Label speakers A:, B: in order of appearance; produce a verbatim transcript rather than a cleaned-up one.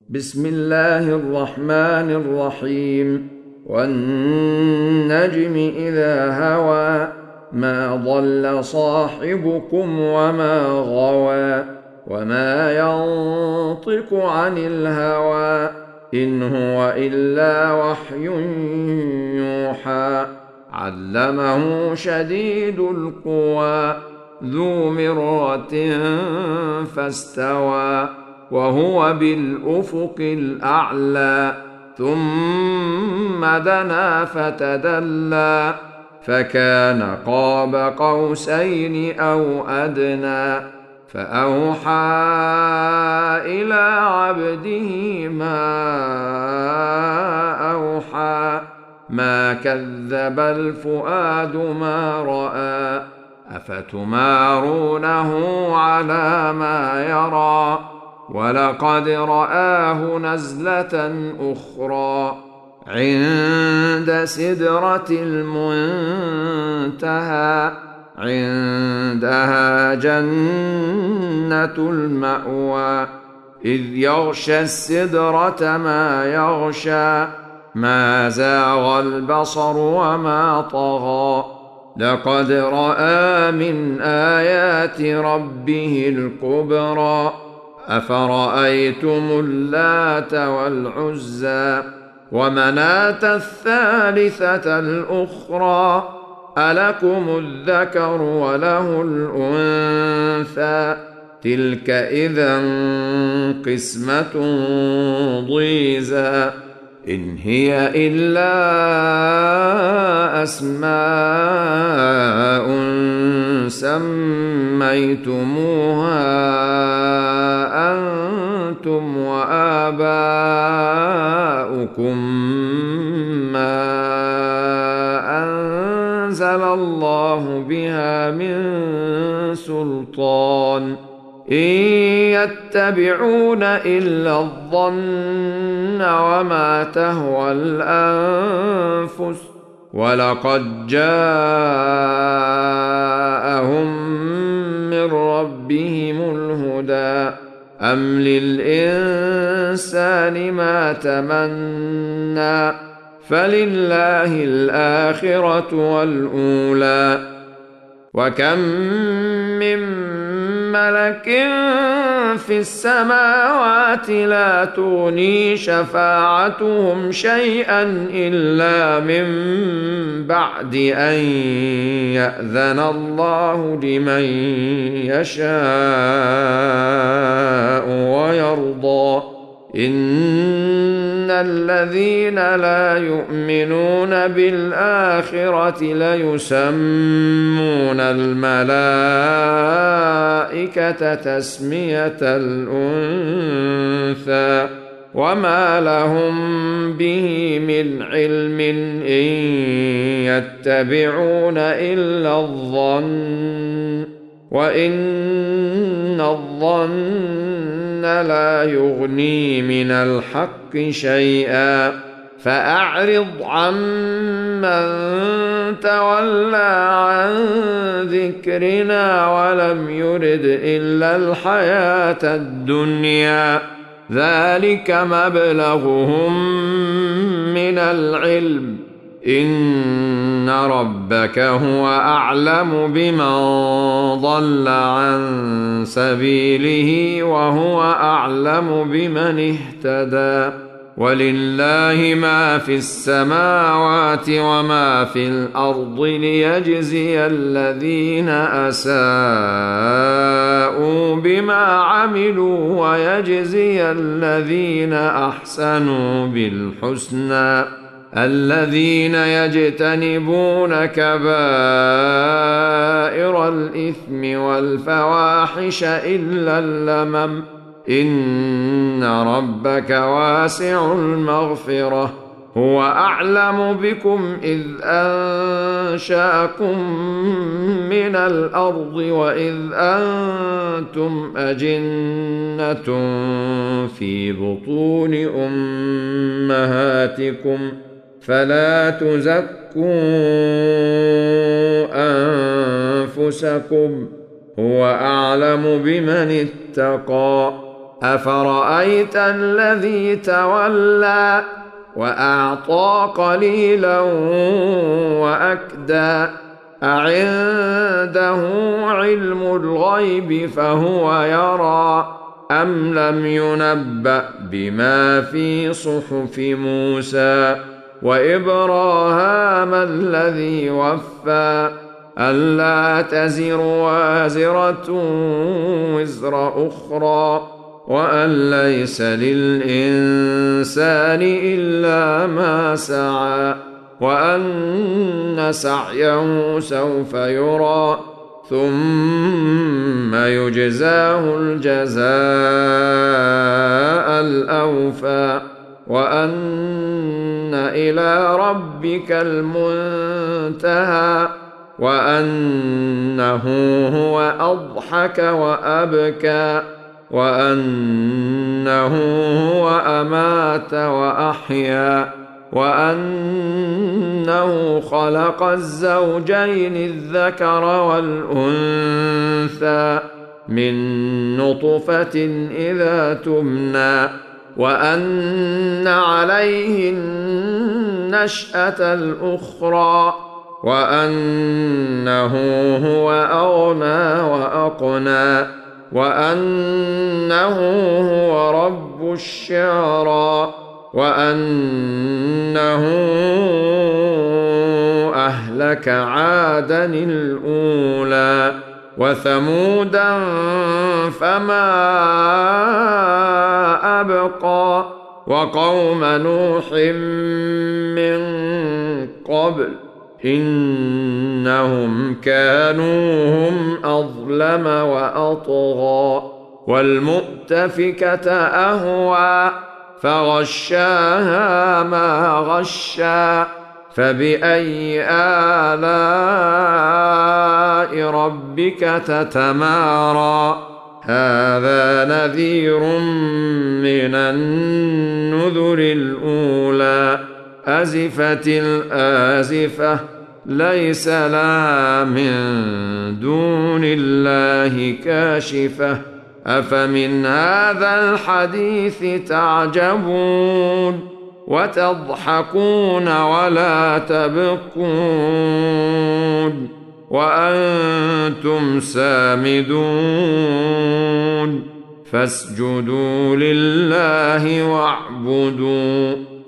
A: بسم الله الرحمن الرحيم. والنجم إذا هوى ما ضل صاحبكم وما غوى وما ينطق عن الهوى إن هو إلا وحي يوحى علمه شديد القوى ذو مرة فاستوى وهو بالأفق الأعلى ثم دنا فتدلى فكان قاب قوسين أو أدنى فأوحى إلى عبده ما أوحى ما كذب الفؤاد ما رأى أفتمارونه على ما يرى ولقد رآه نزلة أخرى عند سدرة المنتهى عندها جنة المأوى إذ يغشى السدرة ما يغشى ما زاغ البصر وما طغى لقد رأى من آيات ربه الكبرى أفرأيتم اللات والعزى ومناة الثالثة الأخرى ألكم الذكر وله الأنثى تلك إذا قسمة ضيزى إن هي إلا أسماء سميتموها أنتم وآباؤكم ما أنزل الله بها من سلطان إن يتبعون إلا الظن وما تهوى الأنفس ولقد جاءهم من ربهم الهدى أم للإنسان ما تمنى فلله الآخرة والأولى وكم من ملك في السماوات لا تغني شفاعتهم شيئا إلا من بعد أن يأذن الله لمن يشاء ويرضى إن الذين لا يؤمنون بالآخرة ليسمون الملائكة تسمية الأنثى وما لهم به من علم إن يتبعون إلا الظن وإن الظن لا يغني من الحق شيئا فأعرض عمن تولى عن ذكرنا ولم يرد إلا الحياة الدنيا ذلك مبلغهم من العلم إن ربك هو أعلم بمن ضل عن سبيله وهو أعلم بمن اهتدى ولله ما في السماوات وما في الأرض ليجزي الذين أساءوا بما عملوا ويجزي الذين أحسنوا بالحسنى الذين يجتنبون كبائر الإثم والفواحش إلا اللمم إن ربك واسع المغفرة هو أعلم بكم إذ أنشأكم من الأرض وإذ أنتم أجنة في بطون أمهاتكم فلا تزكوا أنفسكم هو أعلم بمن اتقى أفرأيت الذي تولى وأعطى قليلا وأكدى أعنده علم الغيب فهو يرى أم لم ينبأ بما في صحف موسى وإبراهام الذي وفى ألا تزر وازرة وزر أخرى وأن ليس للإنسان إلا ما سعى وأن سعيه سوف يرى ثم يجزاه الجزاء الأوفى وأن إلى ربك المنتهى وأنه هو أضحك وأبكى وأنه هو أمات وأحيا وأنه خلق الزوجين الذكر والأنثى من نطفة إذا تمنى وأن عليه النشأة الأخرى وأنه هو أغنى وأقنى وأنه هو رب الشعرى وأنه أهلك عادا الأولى وثمودا فما أبقى وقوم نوح من قبل إنهم كانوا هم أظلم وأطغى والمؤتفكة أهوى فغشاها ما غشا فبأي آلاء ربك تتمارى هذا نذير من النذر الأولى أزفت الآزفة ليس لها من دون الله كاشفة أفمن هذا الحديث تعجبون وتضحكون ولا تبكون وأنتم سامدون فاسجدوا لله واعبدوا